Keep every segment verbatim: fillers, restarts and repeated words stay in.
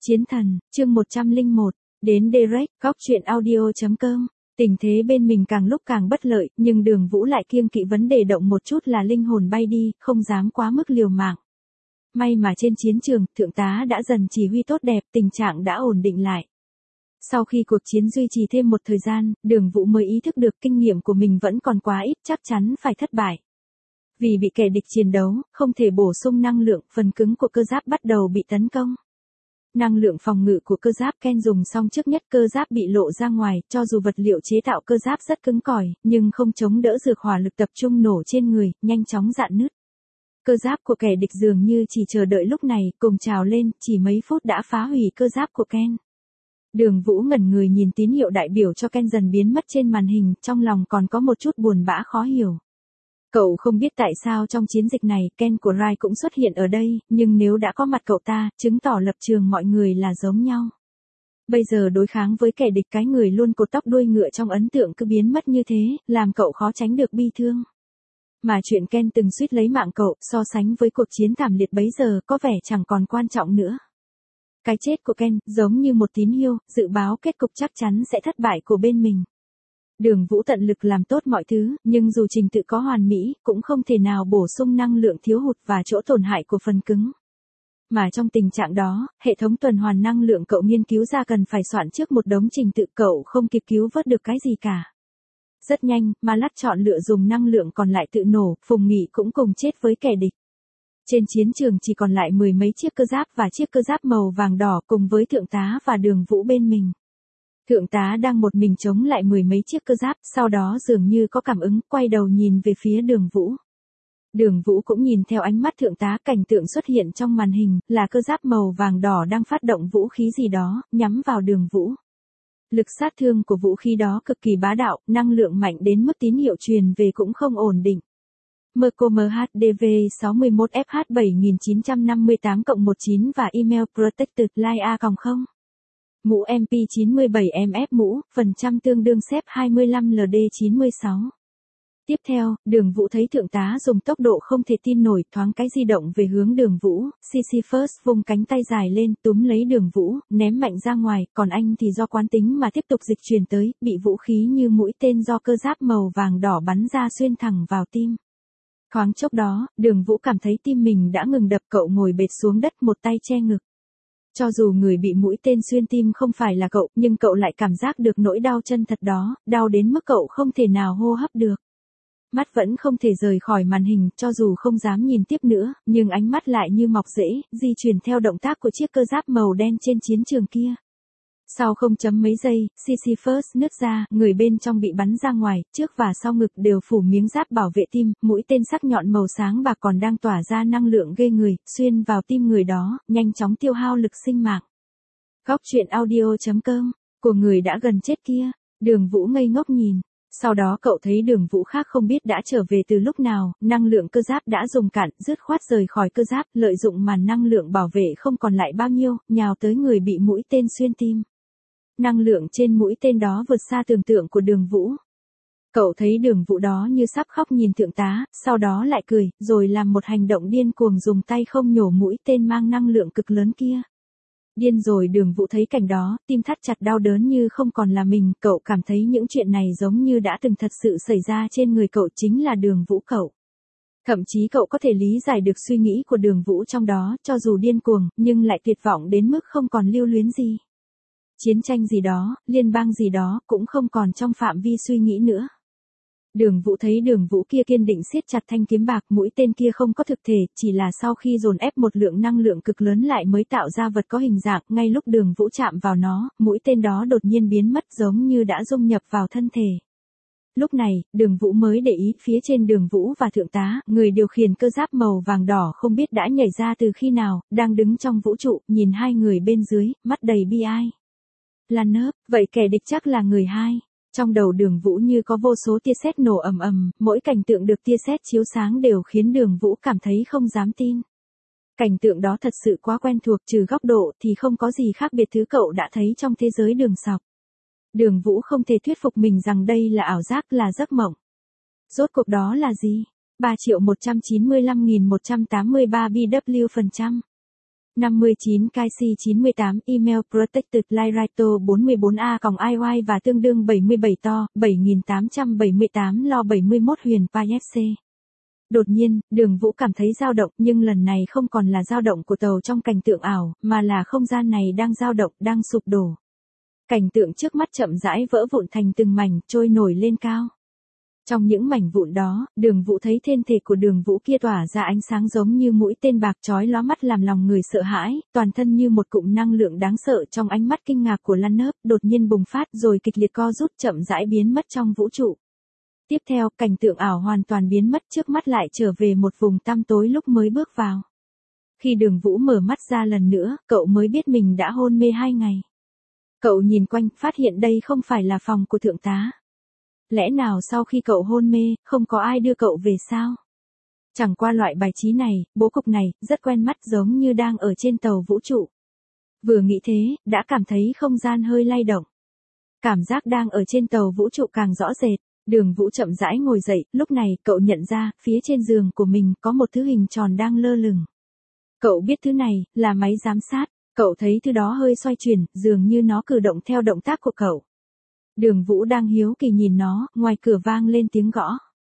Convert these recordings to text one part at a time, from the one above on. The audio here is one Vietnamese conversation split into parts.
Chiến thần, chương một trăm lẻ một, đến Direct, góc truyện audio chấm com. Tình thế bên mình càng lúc càng bất lợi, nhưng Đường Vũ lại kiêng kỵ vấn đề động một chút là linh hồn bay đi, không dám quá mức liều mạng. May mà trên chiến trường, thượng tá đã dần chỉ huy tốt đẹp, tình trạng đã ổn định lại. Sau khi cuộc chiến duy trì thêm một thời gian, Đường Vũ mới ý thức được kinh nghiệm của mình vẫn còn quá ít, chắc chắn phải thất bại. Vì bị kẻ địch chiến đấu, không thể bổ sung năng lượng, phần cứng của cơ giáp bắt đầu bị tấn công. Năng lượng phòng ngự của cơ giáp Ken dùng xong trước nhất cơ giáp bị lộ ra ngoài, cho dù vật liệu chế tạo cơ giáp rất cứng cỏi, nhưng không chống đỡ dược hỏa lực tập trung nổ trên người, nhanh chóng rạn nứt. Cơ giáp của kẻ địch dường như chỉ chờ đợi lúc này, cùng trào lên, chỉ mấy phút đã phá hủy cơ giáp của Ken. Đường Vũ ngẩn người nhìn tín hiệu đại biểu cho Ken dần biến mất trên màn hình, trong lòng còn có một chút buồn bã khó hiểu. Cậu không biết tại sao trong chiến dịch này Ken của Rai cũng xuất hiện ở đây, nhưng nếu đã có mặt cậu ta, chứng tỏ lập trường mọi người là giống nhau. Bây giờ đối kháng với kẻ địch cái người luôn cột tóc đuôi ngựa trong ấn tượng cứ biến mất như thế, làm cậu khó tránh được bi thương. Mà chuyện Ken từng suýt lấy mạng cậu so sánh với cuộc chiến thảm liệt bấy giờ có vẻ chẳng còn quan trọng nữa. Cái chết của Ken giống như một tín hiệu, dự báo kết cục chắc chắn sẽ thất bại của bên mình. Đường Vũ tận lực làm tốt mọi thứ, nhưng dù trình tự có hoàn mỹ, cũng không thể nào bổ sung năng lượng thiếu hụt và chỗ tổn hại của phần cứng. Mà trong tình trạng đó, hệ thống tuần hoàn năng lượng cậu nghiên cứu ra cần phải soạn trước một đống trình tự cậu không kịp cứu vớt được cái gì cả. Rất nhanh, Ma Lắt chọn lựa dùng năng lượng còn lại tự nổ, Phùng Nghị cũng cùng chết với kẻ địch. Trên chiến trường chỉ còn lại mười mấy chiếc cơ giáp và chiếc cơ giáp màu vàng đỏ cùng với thượng tá và Đường Vũ bên mình. Thượng tá đang một mình chống lại mười mấy chiếc cơ giáp, sau đó dường như có cảm ứng, quay đầu nhìn về phía Đường Vũ. Đường Vũ cũng nhìn theo ánh mắt thượng tá, cảnh tượng xuất hiện trong màn hình, là cơ giáp màu vàng đỏ đang phát động vũ khí gì đó, nhắm vào Đường Vũ. Lực sát thương của vũ khí đó cực kỳ bá đạo, năng lượng mạnh đến mức tín hiệu truyền về cũng không ổn định. Merco M H D V sáu mốt F H bảy chín năm tám một chín và email protected line a không. Mũ M P chín mươi bảy M F mũ, phần trăm tương đương xếp hai mươi lăm L D chín mươi sáu. Tiếp theo, Đường Vũ thấy thượng tá dùng tốc độ không thể tin nổi, thoáng cái di động về hướng Đường Vũ, Sisyphus vung cánh tay dài lên, túm lấy Đường Vũ, ném mạnh ra ngoài, còn anh thì do quán tính mà tiếp tục dịch chuyển tới, bị vũ khí như mũi tên do cơ giáp màu vàng đỏ bắn ra xuyên thẳng vào tim. Thoáng chốc đó, Đường Vũ cảm thấy tim mình đã ngừng đập, cậu ngồi bệt xuống đất một tay che ngực. Cho dù người bị mũi tên xuyên tim không phải là cậu, nhưng cậu lại cảm giác được nỗi đau chân thật đó, đau đến mức cậu không thể nào hô hấp được. Mắt vẫn không thể rời khỏi màn hình, cho dù không dám nhìn tiếp nữa, nhưng ánh mắt lại như mọc rễ, di chuyển theo động tác của chiếc cơ giáp màu đen trên chiến trường kia. Sau không chấm mấy giây, Sisyphus nứt ra, người bên trong bị bắn ra ngoài, trước và sau ngực đều phủ miếng giáp bảo vệ tim, mũi tên sắc nhọn màu sáng bạc còn đang tỏa ra năng lượng ghê người, xuyên vào tim người đó, nhanh chóng tiêu hao lực sinh mạng. Góc truyện audio chấm com, của người đã gần chết kia, Đường Vũ ngây ngốc nhìn. Sau đó cậu thấy Đường Vũ khác không biết đã trở về từ lúc nào, năng lượng cơ giáp đã dùng cạn, dứt khoát rời khỏi cơ giáp, lợi dụng màn năng lượng bảo vệ không còn lại bao nhiêu, nhào tới người bị mũi tên xuyên tim. Năng lượng trên mũi tên đó vượt xa tưởng tượng của Đường Vũ. Cậu thấy Đường Vũ đó như sắp khóc nhìn thượng tá, sau đó lại cười, rồi làm một hành động điên cuồng dùng tay không nhổ mũi tên mang năng lượng cực lớn kia. Điên rồi. Đường Vũ thấy cảnh đó, tim thắt chặt đau đớn như không còn là mình, cậu cảm thấy những chuyện này giống như đã từng thật sự xảy ra trên người cậu, chính là Đường Vũ cậu. Thậm chí cậu có thể lý giải được suy nghĩ của Đường Vũ trong đó, cho dù điên cuồng, nhưng lại tuyệt vọng đến mức không còn lưu luyến gì. Chiến tranh gì đó, liên bang gì đó, cũng không còn trong phạm vi suy nghĩ nữa. Đường Vũ thấy Đường Vũ kia kiên định siết chặt thanh kiếm bạc, mũi tên kia không có thực thể, chỉ là sau khi dồn ép một lượng năng lượng cực lớn lại mới tạo ra vật có hình dạng, ngay lúc Đường Vũ chạm vào nó, mũi tên đó đột nhiên biến mất giống như đã dung nhập vào thân thể. Lúc này, Đường Vũ mới để ý, phía trên Đường Vũ và thượng tá, người điều khiển cơ giáp màu vàng đỏ không biết đã nhảy ra từ khi nào, đang đứng trong vũ trụ, nhìn hai người bên dưới, mắt đầy bi ai. Là nớp, vậy kẻ địch chắc là người hai. Trong đầu Đường Vũ như có vô số tia sét nổ ầm ầm, mỗi cảnh tượng được tia sét chiếu sáng đều khiến Đường Vũ cảm thấy không dám tin. Cảnh tượng đó thật sự quá quen thuộc, trừ góc độ thì không có gì khác biệt thứ cậu đã thấy trong thế giới đường sọc. Đường Vũ không thể thuyết phục mình rằng đây là ảo giác, là giấc mộng. Rốt cuộc đó là gì? ba triệu một trăm chín mươi lăm nghìn một trăm tám mươi ba B W phần trăm. năm mươi chín K C chín mươi tám Email Protected Lightrato bốn mươi bốn A còng I Y và tương đương bảy mươi bảy to, bảy nghìn tám trăm bảy mươi tám lo bảy mươi mốt huyền pi ép xê. Đột nhiên, Đường Vũ cảm thấy dao động, nhưng lần này không còn là dao động của tàu trong cảnh tượng ảo, mà là không gian này đang dao động, đang sụp đổ. Cảnh tượng trước mắt chậm rãi vỡ vụn thành từng mảnh, trôi nổi lên cao. Trong những mảnh vụn đó, Đường Vũ thấy thân thể của Đường Vũ kia tỏa ra ánh sáng giống như mũi tên bạc chói lóa mắt làm lòng người sợ hãi, toàn thân như một cụm năng lượng đáng sợ trong ánh mắt kinh ngạc của Lan Nớp, đột nhiên bùng phát rồi kịch liệt co rút chậm rãi biến mất trong vũ trụ. Tiếp theo, cảnh tượng ảo hoàn toàn biến mất, trước mắt lại trở về một vùng tăm tối lúc mới bước vào. Khi Đường Vũ mở mắt ra lần nữa, cậu mới biết mình đã hôn mê hai ngày. Cậu nhìn quanh, phát hiện đây không phải là phòng của thượng tá. Lẽ nào sau khi cậu hôn mê, không có ai đưa cậu về sao? Chẳng qua loại bài trí này, bố cục này, rất quen mắt giống như đang ở trên tàu vũ trụ. Vừa nghĩ thế, đã cảm thấy không gian hơi lay động. Cảm giác đang ở trên tàu vũ trụ càng rõ rệt. Đường Vũ chậm rãi ngồi dậy, lúc này cậu nhận ra, phía trên giường của mình có một thứ hình tròn đang lơ lửng. Cậu biết thứ này, là máy giám sát. Cậu thấy thứ đó hơi xoay chuyển, dường như nó cử động theo động tác của cậu. Đường Vũ đang hiếu kỳ nhìn nó, ngoài cửa vang lên tiếng gõ.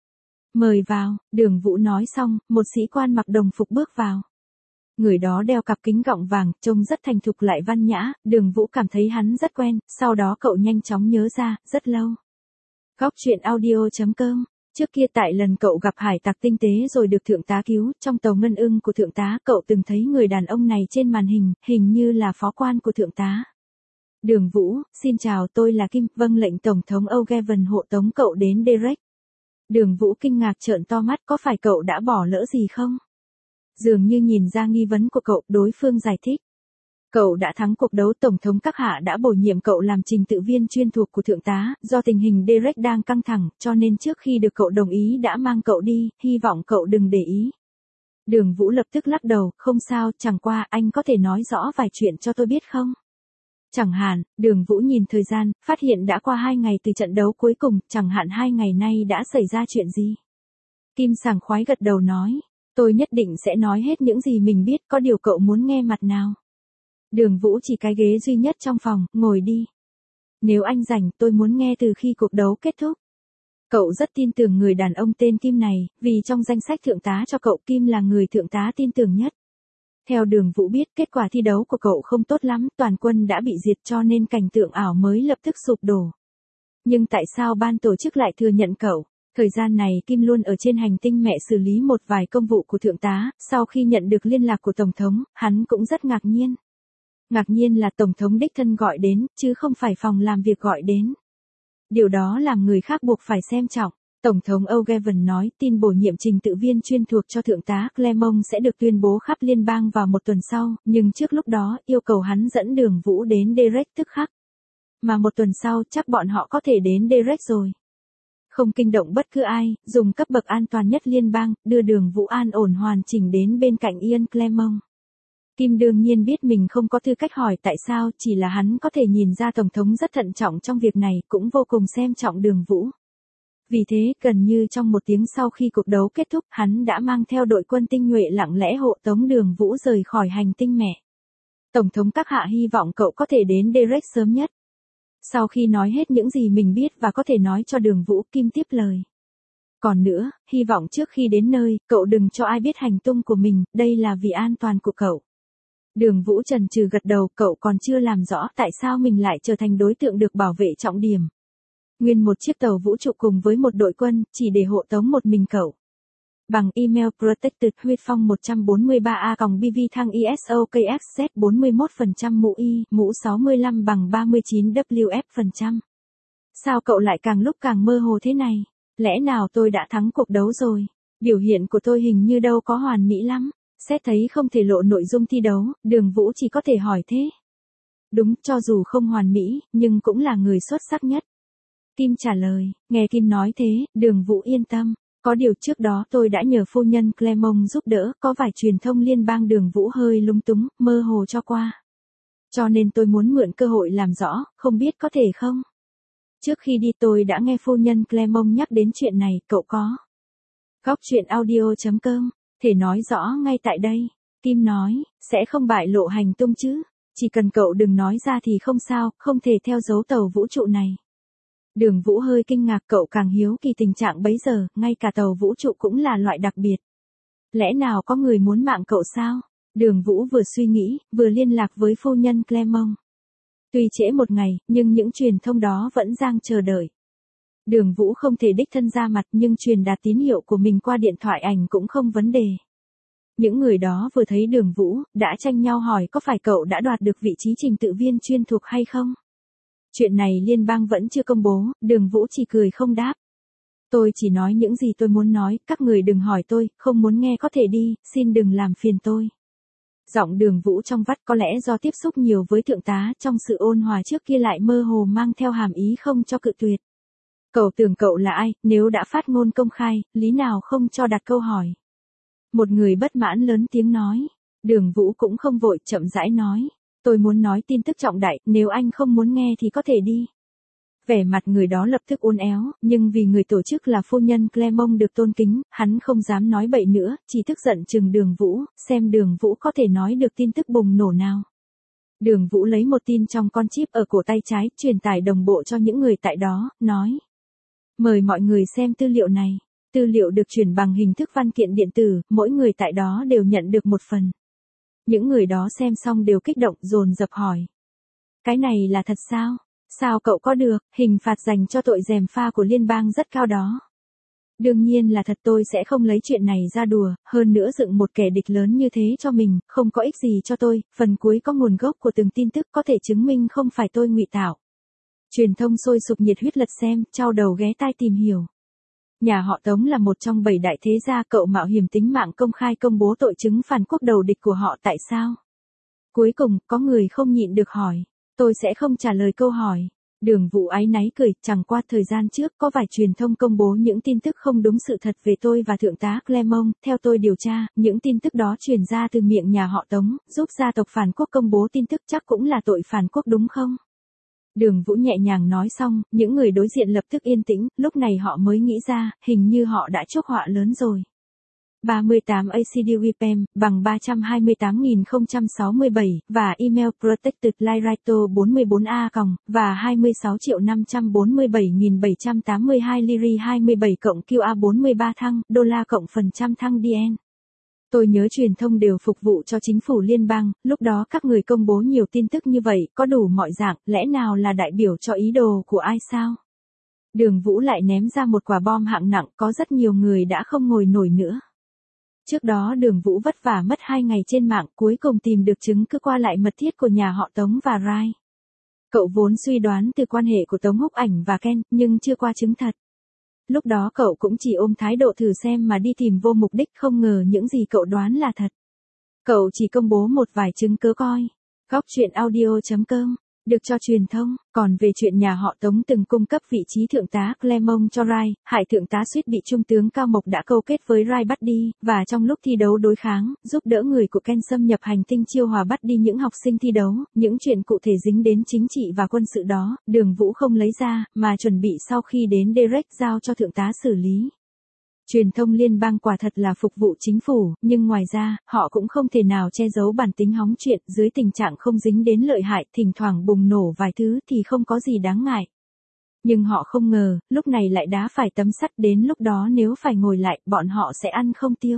Mời vào, Đường Vũ nói xong, một sĩ quan mặc đồng phục bước vào. Người đó đeo cặp kính gọng vàng, trông rất thành thục lại văn nhã, Đường Vũ cảm thấy hắn rất quen, sau đó cậu nhanh chóng nhớ ra, rất lâu. Góc truyện audio chấm com. Trước kia tại lần cậu gặp hải tặc tinh tế rồi được thượng tá cứu, trong tàu ngân ưng của thượng tá, cậu từng thấy người đàn ông này trên màn hình, hình như là phó quan của thượng tá. Đường Vũ, xin chào, tôi là Kim, vâng lệnh Tổng thống O'Gavin hộ tống cậu đến Derek. Đường Vũ kinh ngạc trợn to mắt, có phải cậu đã bỏ lỡ gì không? Dường như nhìn ra nghi vấn của cậu, đối phương giải thích. Cậu đã thắng cuộc đấu, Tổng thống các hạ đã bổ nhiệm cậu làm trình tự viên chuyên thuộc của thượng tá, do tình hình Derek đang căng thẳng, cho nên trước khi được cậu đồng ý đã mang cậu đi, hy vọng cậu đừng để ý. Đường Vũ lập tức lắc đầu, không sao, chẳng qua, anh có thể nói rõ vài chuyện cho tôi biết không? Chẳng hạn, Đường Vũ nhìn thời gian, phát hiện đã qua hai ngày từ trận đấu cuối cùng, chẳng hạn hai ngày nay đã xảy ra chuyện gì? Kim sảng khoái gật đầu nói, tôi nhất định sẽ nói hết những gì mình biết, có điều cậu muốn nghe mặt nào? Đường Vũ chỉ cái ghế duy nhất trong phòng, ngồi đi. Nếu anh rảnh, tôi muốn nghe từ khi cuộc đấu kết thúc. Cậu rất tin tưởng người đàn ông tên Kim này, vì trong danh sách thượng tá cho cậu, Kim là người thượng tá tin tưởng nhất. Theo Đường Vũ biết, kết quả thi đấu của cậu không tốt lắm, toàn quân đã bị diệt cho nên cảnh tượng ảo mới lập tức sụp đổ. Nhưng tại sao ban tổ chức lại thừa nhận cậu? Thời gian này Kim luôn ở trên hành tinh mẹ xử lý một vài công vụ của thượng tá, sau khi nhận được liên lạc của Tổng thống, hắn cũng rất ngạc nhiên. Ngạc nhiên là Tổng thống đích thân gọi đến, chứ không phải phòng làm việc gọi đến. Điều đó làm người khác buộc phải xem trọng. Tổng thống O'Gavin nói tin bổ nhiệm trình tự viên chuyên thuộc cho thượng tá Clermont sẽ được tuyên bố khắp liên bang vào một tuần sau, nhưng trước lúc đó yêu cầu hắn dẫn Đường Vũ đến Derek tức khắc. Mà một tuần sau chắc bọn họ có thể đến Derek rồi. Không kinh động bất cứ ai, dùng cấp bậc an toàn nhất liên bang, đưa Đường Vũ an ổn hoàn chỉnh đến bên cạnh Ian Clermont. Kim đương nhiên biết mình không có tư cách hỏi tại sao, chỉ là hắn có thể nhìn ra Tổng thống rất thận trọng trong việc này, cũng vô cùng xem trọng Đường Vũ. Vì thế, gần như trong một tiếng sau khi cuộc đấu kết thúc, hắn đã mang theo đội quân tinh nhuệ lặng lẽ hộ tống Đường Vũ rời khỏi hành tinh mẹ. Tổng thống các hạ hy vọng cậu có thể đến Derek sớm nhất. Sau khi nói hết những gì mình biết và có thể nói cho Đường Vũ, Kim tiếp lời. Còn nữa, hy vọng trước khi đến nơi, cậu đừng cho ai biết hành tung của mình, đây là vì an toàn của cậu. Đường Vũ chần chừ gật đầu, cậu còn chưa làm rõ tại sao mình lại trở thành đối tượng được bảo vệ trọng điểm. Nguyên một chiếc tàu vũ trụ cùng với một đội quân, chỉ để hộ tống một mình cậu. Bằng email protected huyết phong một bốn ba a b v thăng isokxz bốn mươi mốt phần trăm mũ y, mũ sáu mươi lăm bằng ba mươi chín W F phần trăm. Sao cậu lại càng lúc càng mơ hồ thế này? Lẽ nào tôi đã thắng cuộc đấu rồi? Biểu hiện của tôi hình như đâu có hoàn mỹ lắm. Xét thấy không thể lộ nội dung thi đấu, Đường Vũ chỉ có thể hỏi thế. Đúng, cho dù không hoàn mỹ, nhưng cũng là người xuất sắc nhất. Kim trả lời, nghe Kim nói thế, Đường Vũ yên tâm. Có điều trước đó tôi đã nhờ phu nhân Clermont giúp đỡ, có vài truyền thông liên bang Đường Vũ hơi lung túng, mơ hồ cho qua. Cho nên tôi muốn mượn cơ hội làm rõ, không biết có thể không? Trước khi đi tôi đã nghe phu nhân Clermont nhắc đến chuyện này, cậu có. Góc truyện audio chấm com, thể nói rõ ngay tại đây. Kim nói, sẽ không bại lộ hành tung chứ. Chỉ cần cậu đừng nói ra thì không sao, không thể theo dấu tàu vũ trụ này. Đường Vũ hơi kinh ngạc, cậu càng hiếu kỳ tình trạng bấy giờ, ngay cả tàu vũ trụ cũng là loại đặc biệt. Lẽ nào có người muốn mạng cậu sao? Đường Vũ vừa suy nghĩ, vừa liên lạc với phu nhân Clement. Tuy trễ một ngày, nhưng những truyền thông đó vẫn đang chờ đợi. Đường Vũ không thể đích thân ra mặt nhưng truyền đạt tín hiệu của mình qua điện thoại ảnh cũng không vấn đề. Những người đó vừa thấy Đường Vũ, đã tranh nhau hỏi có phải cậu đã đoạt được vị trí trình tự viên chuyên thuộc hay không? Chuyện này liên bang vẫn chưa công bố, Đường Vũ chỉ cười không đáp. Tôi chỉ nói những gì tôi muốn nói, các người đừng hỏi tôi, không muốn nghe có thể đi, xin đừng làm phiền tôi. Giọng Đường Vũ trong vắt, có lẽ do tiếp xúc nhiều với thượng tá, trong sự ôn hòa trước kia lại mơ hồ mang theo hàm ý không cho cự tuyệt. Cậu tưởng cậu là ai, nếu đã phát ngôn công khai, lý nào không cho đặt câu hỏi. Một người bất mãn lớn tiếng nói. Đường Vũ cũng không vội, chậm rãi nói. Tôi muốn nói tin tức trọng đại, nếu anh không muốn nghe thì có thể đi. Vẻ mặt người đó lập tức uốn éo, nhưng vì người tổ chức là phu nhân Clement được tôn kính, hắn không dám nói bậy nữa, chỉ tức giận chừng Đường Vũ, xem Đường Vũ có thể nói được tin tức bùng nổ nào. Đường Vũ lấy một tin trong con chip ở cổ tay trái, truyền tải đồng bộ cho những người tại đó, nói. Mời mọi người xem tư liệu này. Tư liệu được chuyển bằng hình thức văn kiện điện tử, mỗi người tại đó đều nhận được một phần. Những người đó xem xong đều kích động, dồn dập hỏi. Cái này là thật sao? Sao cậu có được, hình phạt dành cho tội gièm pha của liên bang rất cao đó. Đương nhiên là thật, tôi sẽ không lấy chuyện này ra đùa, hơn nữa dựng một kẻ địch lớn như thế cho mình, không có ích gì cho tôi, phần cuối có nguồn gốc của từng tin tức có thể chứng minh không phải tôi ngụy tạo. Truyền thông sôi sục nhiệt huyết lật xem, chau đầu ghé tai tìm hiểu. Nhà họ Tống là một trong bảy đại thế gia, cậu mạo hiểm tính mạng công khai công bố tội chứng phản quốc đầu địch của họ tại sao? Cuối cùng, có người không nhịn được hỏi. Tôi sẽ không trả lời câu hỏi. Đường Vũ áy náy cười, chẳng qua thời gian trước có vài truyền thông công bố những tin tức không đúng sự thật về tôi và thượng tá Clement, theo tôi điều tra, những tin tức đó truyền ra từ miệng nhà họ Tống, giúp gia tộc phản quốc công bố tin tức chắc cũng là tội phản quốc đúng không? Đường Vũ nhẹ nhàng nói xong, những người đối diện lập tức yên tĩnh, lúc này họ mới nghĩ ra, hình như họ đã chuốc họa lớn rồi. ba mươi tám A C D W P M, bằng ba trăm hai mươi tám nghìn không trăm sáu mươi bảy, và email protected lightrighto bốn mươi bốn A còng, và hai mươi sáu triệu năm trăm bốn mươi bảy nghìn bảy trăm tám mươi hai liri hai mươi bảy cộng Q A bốn mươi ba thăng, đô la cộng phần trăm thăng D N. Tôi nhớ truyền thông đều phục vụ cho chính phủ liên bang, lúc đó các người công bố nhiều tin tức như vậy, có đủ mọi dạng, lẽ nào là đại biểu cho ý đồ của ai sao? Đường Vũ lại ném ra một quả bom hạng nặng, có rất nhiều người đã không ngồi nổi nữa. Trước đó Đường Vũ vất vả mất hai ngày trên mạng, cuối cùng tìm được chứng cứ qua lại mật thiết của nhà họ Tống và Rai. Cậu vốn suy đoán từ quan hệ của Tống Húc Ảnh và Ken, nhưng chưa qua chứng thật. Lúc đó cậu cũng chỉ ôm thái độ thử xem mà đi tìm vô mục đích, không ngờ những gì cậu đoán là thật. Cậu chỉ công bố một vài chứng cứ coi. Góc truyện audio chấm com được cho truyền thông, còn về chuyện nhà họ Tống từng cung cấp vị trí thượng tá Clement cho Rai, hại thượng tá suýt bị trung tướng Cao Mộc đã câu kết với Rai bắt đi, và trong lúc thi đấu đối kháng, giúp đỡ người của Ken xâm nhập hành tinh Chiêu Hòa bắt đi những học sinh thi đấu, những chuyện cụ thể dính đến chính trị và quân sự đó, Đường Vũ không lấy ra, mà chuẩn bị sau khi đến Derek giao cho thượng tá xử lý. Truyền thông liên bang quả thật là phục vụ chính phủ, nhưng ngoài ra, họ cũng không thể nào che giấu bản tính hóng chuyện, dưới tình trạng không dính đến lợi hại, thỉnh thoảng bùng nổ vài thứ thì không có gì đáng ngại. Nhưng họ không ngờ, lúc này lại đá phải tấm sắt, đến lúc đó nếu phải ngồi lại, bọn họ sẽ ăn không tiêu.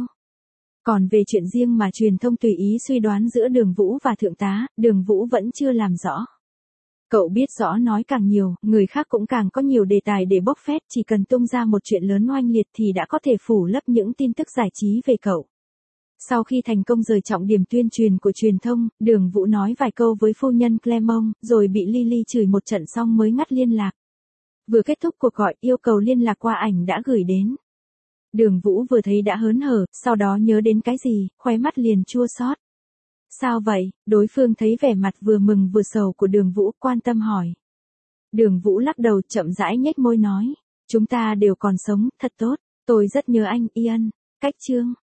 Còn về chuyện riêng mà truyền thông tùy ý suy đoán giữa Đường Vũ và thượng tá, Đường Vũ vẫn chưa làm rõ. Cậu biết rõ nói càng nhiều, người khác cũng càng có nhiều đề tài để bóc phét, chỉ cần tung ra một chuyện lớn oanh liệt thì đã có thể phủ lấp những tin tức giải trí về cậu. Sau khi thành công rời trọng điểm tuyên truyền của truyền thông, Đường Vũ nói vài câu với phu nhân Clement, rồi bị Lily chửi một trận xong mới ngắt liên lạc. Vừa kết thúc cuộc gọi, yêu cầu liên lạc qua ảnh đã gửi đến. Đường Vũ vừa thấy đã hớn hở, sau đó nhớ đến cái gì, khóe mắt liền chua xót. Sao vậy? Đối phương thấy vẻ mặt vừa mừng vừa sầu của Đường Vũ, quan tâm hỏi. Đường Vũ lắc đầu, chậm rãi nhếch môi nói. Chúng ta đều còn sống, thật tốt. Tôi rất nhớ anh, Ian. Cách chương.